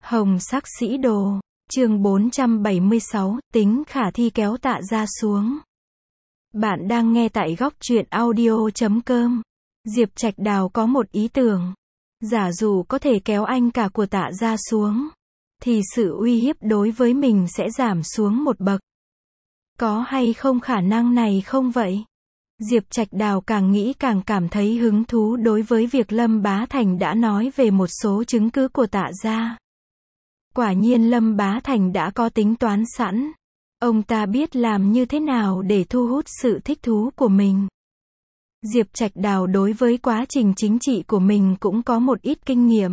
Hồng sắc sĩ đồ, chương 476, tính khả thi kéo Tạ Gia xuống. Bạn đang nghe tại góc truyện audio.com. Diệp Trạch Đào có một ý tưởng. Giả dụ có thể kéo anh cả của Tạ Gia xuống, thì sự uy hiếp đối với mình sẽ giảm xuống một bậc. Có hay không khả năng này không vậy? Diệp Trạch Đào càng nghĩ càng cảm thấy hứng thú đối với việc Lâm Bá Thành đã nói về một số chứng cứ của Tạ Gia. Quả nhiên Lâm Bá Thành đã có tính toán sẵn. Ông ta biết làm như thế nào để thu hút sự thích thú của mình. Diệp Trạch Đào đối với quá trình chính trị của mình cũng có một ít kinh nghiệm.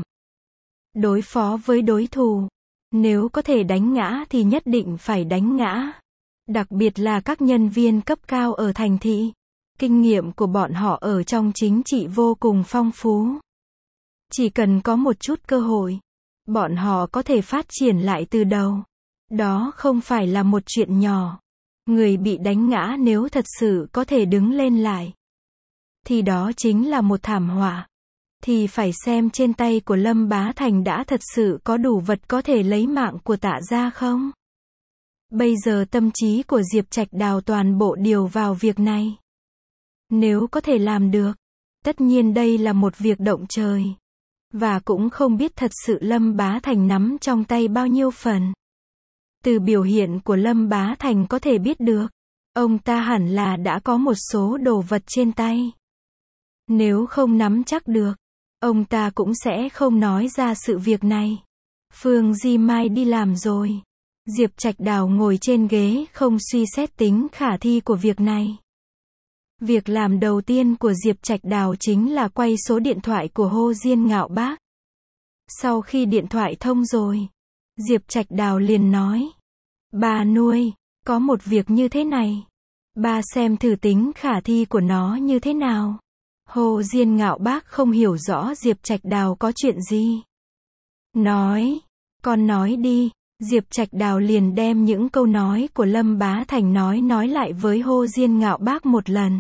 Đối phó với đối thủ, nếu có thể đánh ngã thì nhất định phải đánh ngã. Đặc biệt là các nhân viên cấp cao ở thành thị. Kinh nghiệm của bọn họ ở trong chính trị vô cùng phong phú. Chỉ cần có một chút cơ hội, bọn họ có thể phát triển lại từ đầu. Đó không phải là một chuyện nhỏ. Người bị đánh ngã nếu thật sự có thể đứng lên lại, thì đó chính là một thảm họa. Thì phải xem trên tay của Lâm Bá Thành đã thật sự có đủ vật có thể lấy mạng của Tạ Gia không? Bây giờ tâm trí của Diệp Trạch Đào toàn bộ điều vào việc này. Nếu có thể làm được, tất nhiên đây là một việc động trời. Và cũng không biết thật sự Lâm Bá Thành nắm trong tay bao nhiêu phần. Từ biểu hiện của Lâm Bá Thành có thể biết được, ông ta hẳn là đã có một số đồ vật trên tay. Nếu không nắm chắc được, ông ta cũng sẽ không nói ra sự việc này. Phương Di Mai đi làm rồi. Diệp Trạch Đào ngồi trên ghế không suy xét tính khả thi của việc này. Việc làm đầu tiên của Diệp Trạch Đào chính là quay số điện thoại của Hồ Diên Ngạo Bác. Sau khi điện thoại thông rồi, Diệp Trạch Đào liền nói: "Bà nuôi, có một việc như thế này. Bà xem thử tính khả thi của nó như thế nào." Hồ Diên Ngạo Bác không hiểu rõ Diệp Trạch Đào có chuyện gì. Nói: "Con nói đi." Diệp Trạch Đào liền đem những câu nói của Lâm Bá Thành nói lại với Hồ Diên Ngạo Bác một lần.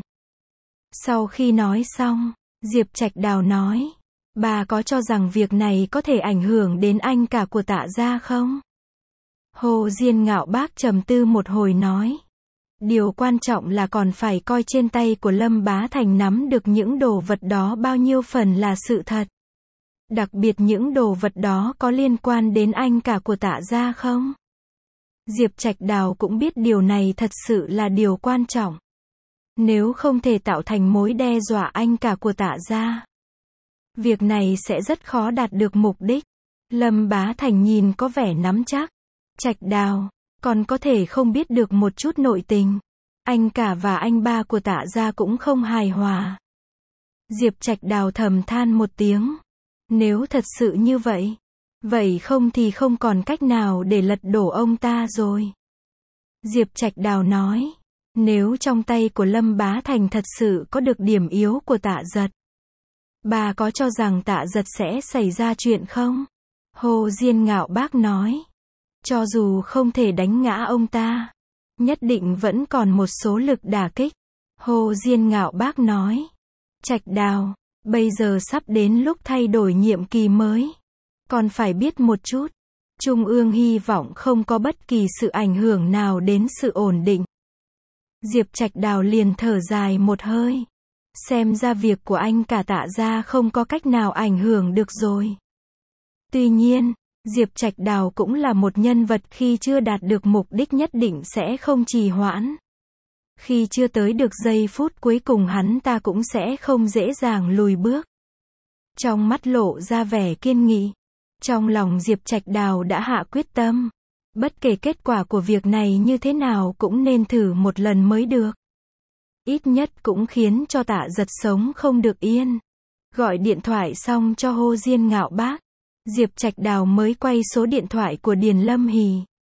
Sau khi nói xong, Diệp Trạch Đào nói: "Bà có cho rằng việc này có thể ảnh hưởng đến anh cả của Tạ Gia không?" Hồ Diên Ngạo Bác trầm tư một hồi nói: "Điều quan trọng là còn phải coi trên tay của Lâm Bá Thành nắm được những đồ vật đó bao nhiêu phần là sự thật. Đặc biệt những đồ vật đó có liên quan đến anh cả của Tạ Gia không?" Diệp Trạch Đào cũng biết điều này thật sự là điều quan trọng. Nếu không thể tạo thành mối đe dọa anh cả của Tạ Gia, việc này sẽ rất khó đạt được mục đích. Lâm Bá Thành nhìn có vẻ nắm chắc. "Trạch Đào, còn có thể không biết được một chút nội tình. Anh cả và anh ba của Tạ Gia cũng không hài hòa." Diệp Trạch Đào thầm than một tiếng. Nếu thật sự như vậy, vậy không thì không còn cách nào để lật đổ ông ta rồi. Diệp Trạch Đào nói: "Nếu trong tay của Lâm Bá Thành thật sự có được điểm yếu của Tạ Giật, bà có cho rằng Tạ Giật sẽ xảy ra chuyện không?" Hồ Diên Ngạo Bác nói: "Cho dù không thể đánh ngã ông ta, nhất định vẫn còn một số lực đả kích." Hồ Diên Ngạo Bác nói: "Trạch Đào, bây giờ sắp đến lúc thay đổi nhiệm kỳ mới. Còn phải biết một chút, Trung ương hy vọng không có bất kỳ sự ảnh hưởng nào đến sự ổn định." Diệp Trạch Đào liền thở dài một hơi. Xem ra việc của anh cả Tạ Gia không có cách nào ảnh hưởng được rồi. Tuy nhiên, Diệp Trạch Đào cũng là một nhân vật khi chưa đạt được mục đích nhất định sẽ không trì hoãn. Khi chưa tới được giây phút cuối cùng hắn ta cũng sẽ không dễ dàng lùi bước. Trong mắt lộ ra vẻ kiên nghị. Trong lòng Diệp Trạch Đào đã hạ quyết tâm. Bất kể kết quả của việc này như thế nào cũng nên thử một lần mới được. Ít nhất cũng khiến cho Tạ Giật sống không được yên. Gọi điện thoại xong cho Hồ Diên Ngạo Bác, Diệp Trạch Đào mới quay số điện thoại của Điền Lâm Hỷ.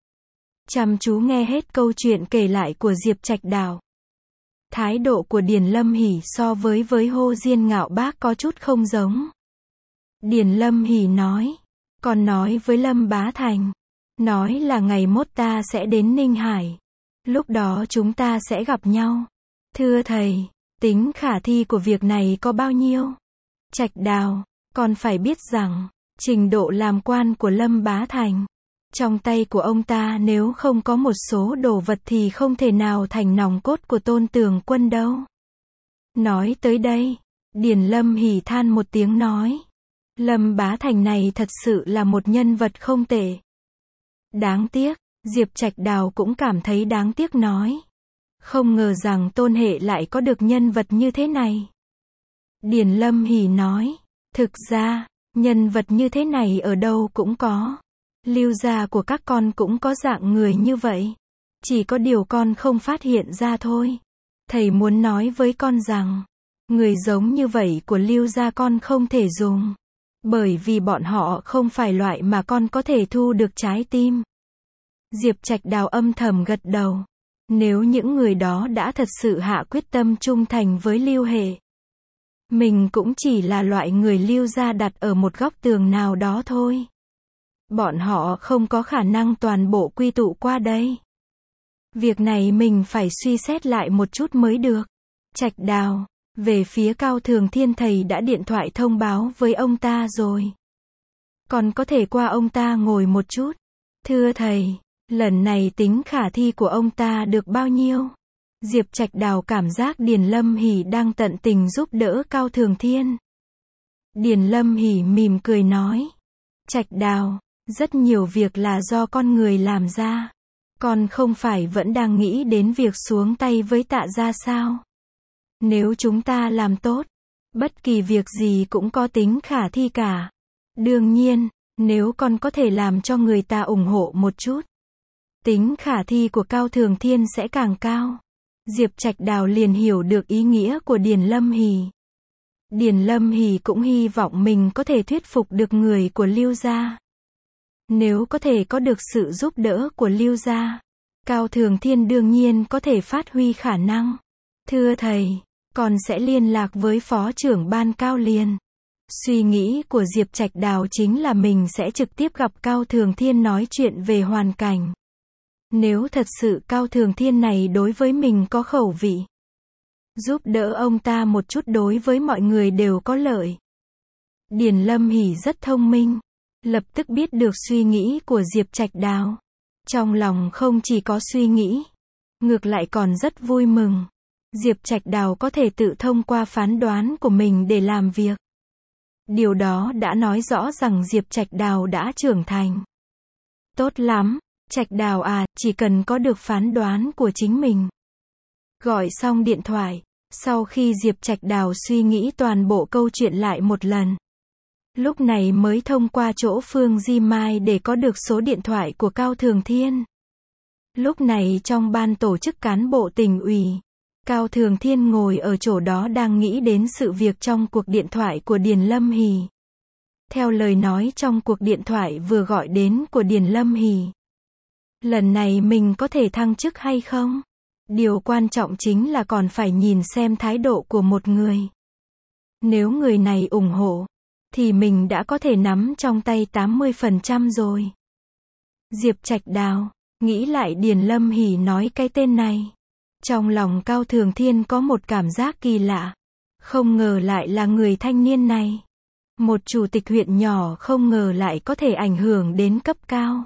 Chăm chú nghe hết câu chuyện kể lại của Diệp Trạch Đào. Thái độ của Điền Lâm Hỷ so với Hồ Diên Ngạo Bác có chút không giống. Điền Lâm Hỷ nói: "Còn nói với Lâm Bá Thành, nói là ngày mốt ta sẽ đến Ninh Hải. Lúc đó chúng ta sẽ gặp nhau. Thưa thầy, tính khả thi của việc này có bao nhiêu?" Trạch Đào, còn phải biết rằng, Trình độ làm quan của Lâm Bá Thành. Trong tay của ông ta nếu không có một số đồ vật thì không thể nào thành nòng cốt của Tôn Tường Quân đâu. Nói tới đây, Điền Lâm hỉ than một tiếng nói. Lâm Bá Thành này thật sự là một nhân vật không tệ. Đáng tiếc, Diệp Trạch Đào cũng cảm thấy đáng tiếc nói. Không ngờ rằng Tôn Hệ lại có được nhân vật như thế này. Điền Lâm hỉ nói. Thực ra, nhân vật như thế này ở đâu cũng có. Lưu gia của các con cũng có dạng người như vậy. Chỉ có điều con không phát hiện ra thôi. Thầy muốn nói với con rằng, người giống như vậy của Lưu gia con không thể dùng. Bởi vì bọn họ không phải loại mà con có thể thu được trái tim. Diệp Trạch Đào âm thầm gật đầu. Nếu những người đó đã thật sự hạ quyết tâm trung thành với Lưu Hệ, mình cũng chỉ là loại người Lưu gia đặt ở một góc tường nào đó thôi. Bọn họ không có khả năng toàn bộ quy tụ qua đây. Việc này mình phải suy xét lại một chút mới được. Trạch Đào, về phía Cao Thường Thiên thầy đã điện thoại thông báo với ông ta rồi. Còn có thể qua ông ta ngồi một chút. Thưa thầy, lần này tính khả thi của ông ta được bao nhiêu? Diệp Trạch Đào cảm giác Điền Lâm hỉ đang tận tình giúp đỡ Cao Thường Thiên. Điền Lâm hỉ mỉm cười nói. Trạch Đào, rất nhiều việc là do con người làm ra. Con không phải vẫn đang nghĩ đến việc xuống tay với Tạ gia sao? Nếu chúng ta làm tốt, bất kỳ việc gì cũng có tính khả thi cả. Đương nhiên, nếu con có thể làm cho người ta ủng hộ một chút, tính khả thi của Cao Thường Thiên sẽ càng cao. Diệp Trạch Đào liền hiểu được ý nghĩa của Điền Lâm hỉ. Điền Lâm hỉ cũng hy vọng mình có thể thuyết phục được người của Lưu gia. Nếu có thể có được sự giúp đỡ của Lưu gia, Cao Thường Thiên đương nhiên có thể phát huy khả năng. Thưa thầy, con sẽ liên lạc với phó trưởng ban Cao liền. Suy nghĩ của Diệp Trạch Đào chính là mình sẽ trực tiếp gặp Cao Thường Thiên nói chuyện về hoàn cảnh. Nếu thật sự Cao Thường Thiên này đối với mình có khẩu vị, giúp đỡ ông ta một chút đối với mọi người đều có lợi. Điền Lâm hỉ rất thông minh, lập tức biết được suy nghĩ của Diệp Trạch Đào. Trong lòng không chỉ có suy nghĩ, ngược lại còn rất vui mừng. Diệp Trạch Đào có thể tự thông qua phán đoán của mình để làm việc. Điều đó đã nói rõ rằng Diệp Trạch Đào đã trưởng thành. Tốt lắm, Trạch Đào à, chỉ cần có được phán đoán của chính mình. Gọi xong điện thoại, sau khi Diệp Trạch Đào suy nghĩ toàn bộ câu chuyện lại một lần, lúc này mới thông qua chỗ Phương Di Mai để có được số điện thoại của Cao Thường Thiên. Lúc này trong ban tổ chức cán bộ tỉnh ủy, Cao Thường Thiên ngồi ở chỗ đó đang nghĩ đến sự việc trong cuộc điện thoại của Điền Lâm hỉ. Theo lời nói trong cuộc điện thoại vừa gọi đến của Điền Lâm hỉ, lần này mình có thể thăng chức hay không? Điều quan trọng chính là còn phải nhìn xem thái độ của một người. Nếu người này ủng hộ, thì mình đã có thể nắm trong tay 80% rồi. Diệp Trạch Đào, nghĩ lại Điền Lâm hỉ nói cái tên này. Trong lòng Cao Thường Thiên có một cảm giác kỳ lạ. Không ngờ lại là người thanh niên này. Một chủ tịch huyện nhỏ không ngờ lại có thể ảnh hưởng đến cấp cao.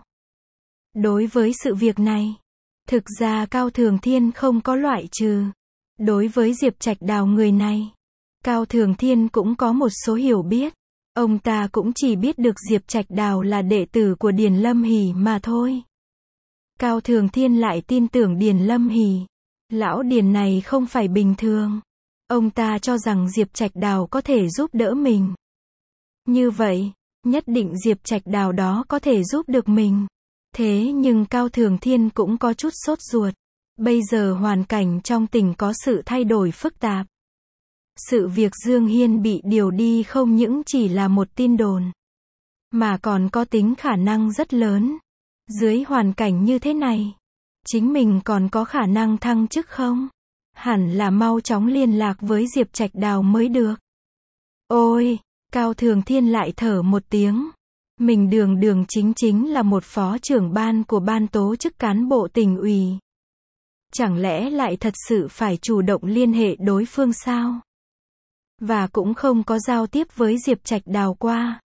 Đối với sự việc này, thực ra Cao Thường Thiên không có loại trừ. Đối với Diệp Trạch Đào người này, Cao Thường Thiên cũng có một số hiểu biết. Ông ta cũng chỉ biết được Diệp Trạch Đào là đệ tử của Điền Lâm hỉ mà thôi. Cao Thường Thiên lại tin tưởng Điền Lâm hỉ. Lão Điền này không phải bình thường. Ông ta cho rằng Diệp Trạch Đào có thể giúp đỡ mình. Như vậy, nhất định Diệp Trạch Đào đó có thể giúp được mình. Thế nhưng Cao Thường Thiên cũng có chút sốt ruột. Bây giờ hoàn cảnh trong tỉnh có sự thay đổi phức tạp. Sự việc Dương Hiên bị điều đi không những chỉ là một tin đồn, mà còn có tính khả năng rất lớn. Dưới hoàn cảnh như thế này, chính mình còn có khả năng thăng chức không? Hẳn là mau chóng liên lạc với Diệp Trạch Đào mới được. Ôi, Cao Thường Thiên lại thở một tiếng. Mình đường đường chính là một phó trưởng ban của ban tố chức cán bộ tỉnh ủy. Chẳng lẽ lại thật sự phải chủ động liên hệ đối phương sao? Và cũng không có giao tiếp với Diệp Trạch Đào qua.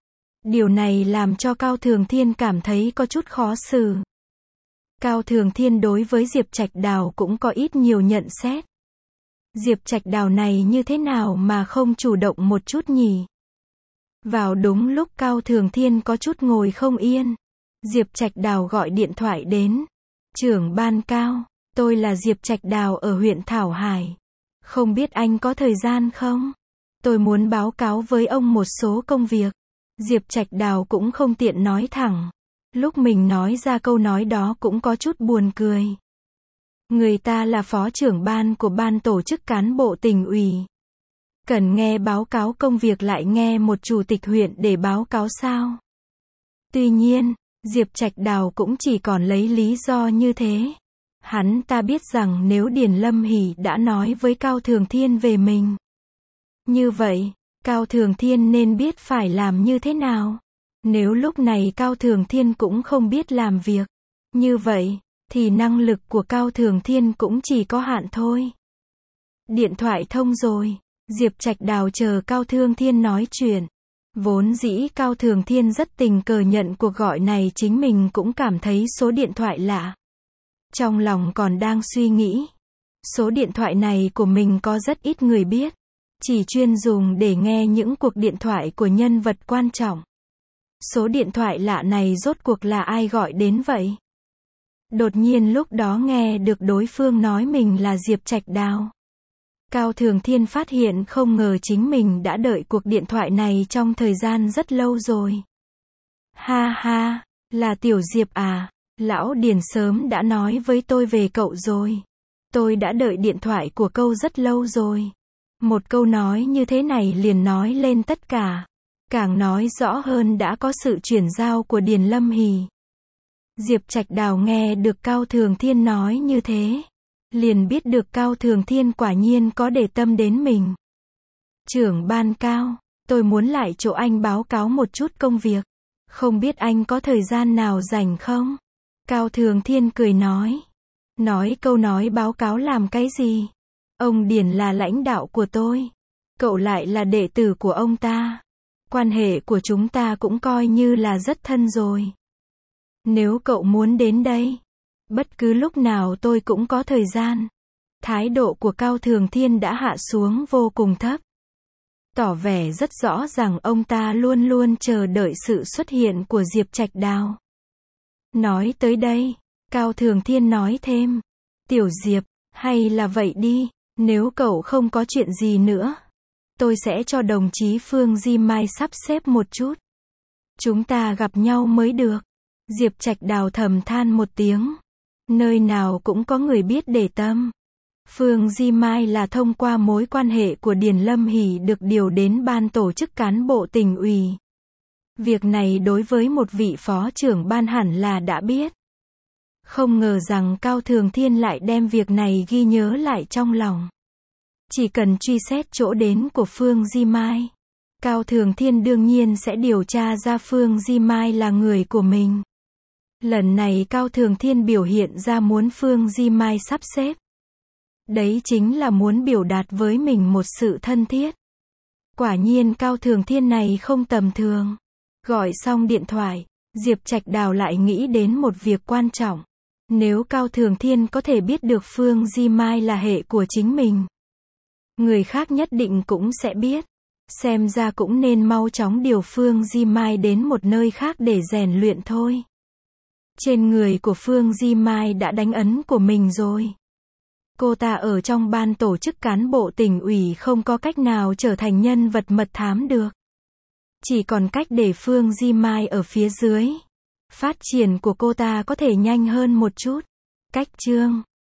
Điều này làm cho Cao Thường Thiên cảm thấy có chút khó xử. Cao Thường Thiên đối với Diệp Trạch Đào cũng có ít nhiều nhận xét. Diệp Trạch Đào này như thế nào mà không chủ động một chút nhỉ? Vào đúng lúc Cao Thường Thiên có chút ngồi không yên, Diệp Trạch Đào gọi điện thoại đến. Trưởng ban Cao, tôi là Diệp Trạch Đào ở huyện Thảo Hải. Không biết anh có thời gian không? Tôi muốn báo cáo với ông một số công việc. Diệp Trạch Đào cũng không tiện nói thẳng. Lúc mình nói ra câu nói đó cũng có chút buồn cười. Người ta là phó trưởng ban của ban tổ chức cán bộ tỉnh ủy. Cần nghe báo cáo công việc lại nghe một chủ tịch huyện để báo cáo sao? Tuy nhiên, Diệp Trạch Đào cũng chỉ còn lấy lý do như thế. Hắn ta biết rằng nếu Điền Lâm Hỷ đã nói với Cao Thường Thiên về mình, như vậy, Cao Thường Thiên nên biết phải làm như thế nào. Nếu lúc này Cao Thường Thiên cũng không biết làm việc, như vậy, thì năng lực của Cao Thường Thiên cũng chỉ có hạn thôi. Điện thoại thông rồi, Diệp Trạch Đào chờ Cao Thường Thiên nói chuyện. Vốn dĩ Cao Thường Thiên rất tình cờ nhận cuộc gọi này, chính mình cũng cảm thấy số điện thoại lạ. Trong lòng còn đang suy nghĩ, số điện thoại này của mình có rất ít người biết, chỉ chuyên dùng để nghe những cuộc điện thoại của nhân vật quan trọng. Số điện thoại lạ này rốt cuộc là ai gọi đến vậy? Đột nhiên lúc đó nghe được đối phương nói mình là Diệp Trạch Đào. Cao Thường Thiên phát hiện không ngờ chính mình đã đợi cuộc điện thoại này trong thời gian rất lâu rồi. Ha ha, là Tiểu Diệp à, lão Điền sớm đã nói với tôi về cậu rồi. Tôi đã đợi điện thoại của cậu rất lâu rồi. Một câu nói như thế này liền nói lên tất cả. Càng nói rõ hơn đã có sự chuyển giao của Điền Lâm Hỷ. Diệp Trạch Đào nghe được Cao Thường Thiên nói như thế, liền biết được Cao Thường Thiên quả nhiên có để tâm đến mình. Trưởng ban Cao, tôi muốn lại chỗ anh báo cáo một chút công việc. Không biết anh có thời gian nào rảnh không? Cao Thường Thiên cười nói. Nói câu nói báo cáo làm cái gì? Ông Điền là lãnh đạo của tôi. Cậu lại là đệ tử của ông ta. Quan hệ của chúng ta cũng coi như là rất thân rồi. Nếu cậu muốn đến đây, bất cứ lúc nào tôi cũng có thời gian. Thái độ của Cao Thường Thiên đã hạ xuống vô cùng thấp. Tỏ vẻ rất rõ rằng ông ta luôn luôn chờ đợi sự xuất hiện của Diệp Trạch Đào. Nói tới đây, Cao Thường Thiên nói thêm. Tiểu Diệp, hay là vậy đi, nếu cậu không có chuyện gì nữa, tôi sẽ cho đồng chí Phương Di Mai sắp xếp một chút. Chúng ta gặp nhau mới được. Diệp Trạch Đào thầm than một tiếng. Nơi nào cũng có người biết để tâm. Phương Di Mai là thông qua mối quan hệ của Điền Lâm Hỷ được điều đến ban tổ chức cán bộ tỉnh ủy. Việc này đối với một vị phó trưởng ban hẳn là đã biết. Không ngờ rằng Cao Thường Thiên lại đem việc này ghi nhớ lại trong lòng. Chỉ cần truy xét chỗ đến của Phương Di Mai, Cao Thường Thiên đương nhiên sẽ điều tra ra Phương Di Mai là người của mình. Lần này Cao Thường Thiên biểu hiện ra muốn Phương Di Mai sắp xếp. Đấy chính là muốn biểu đạt với mình một sự thân thiết. Quả nhiên Cao Thường Thiên này không tầm thường. Gọi xong điện thoại, Diệp Trạch Đào lại nghĩ đến một việc quan trọng. Nếu Cao Thường Thiên có thể biết được Phương Di Mai là hệ của chính mình, người khác nhất định cũng sẽ biết. Xem ra cũng nên mau chóng điều Phương Di Mai đến một nơi khác để rèn luyện thôi. Trên người của Phương Di Mai đã đánh ấn của mình rồi. Cô ta ở trong ban tổ chức cán bộ tỉnh ủy không có cách nào trở thành nhân vật mật thám được. Chỉ còn cách để Phương Di Mai ở phía dưới. Phát triển của cô ta có thể nhanh hơn một chút. Cách chương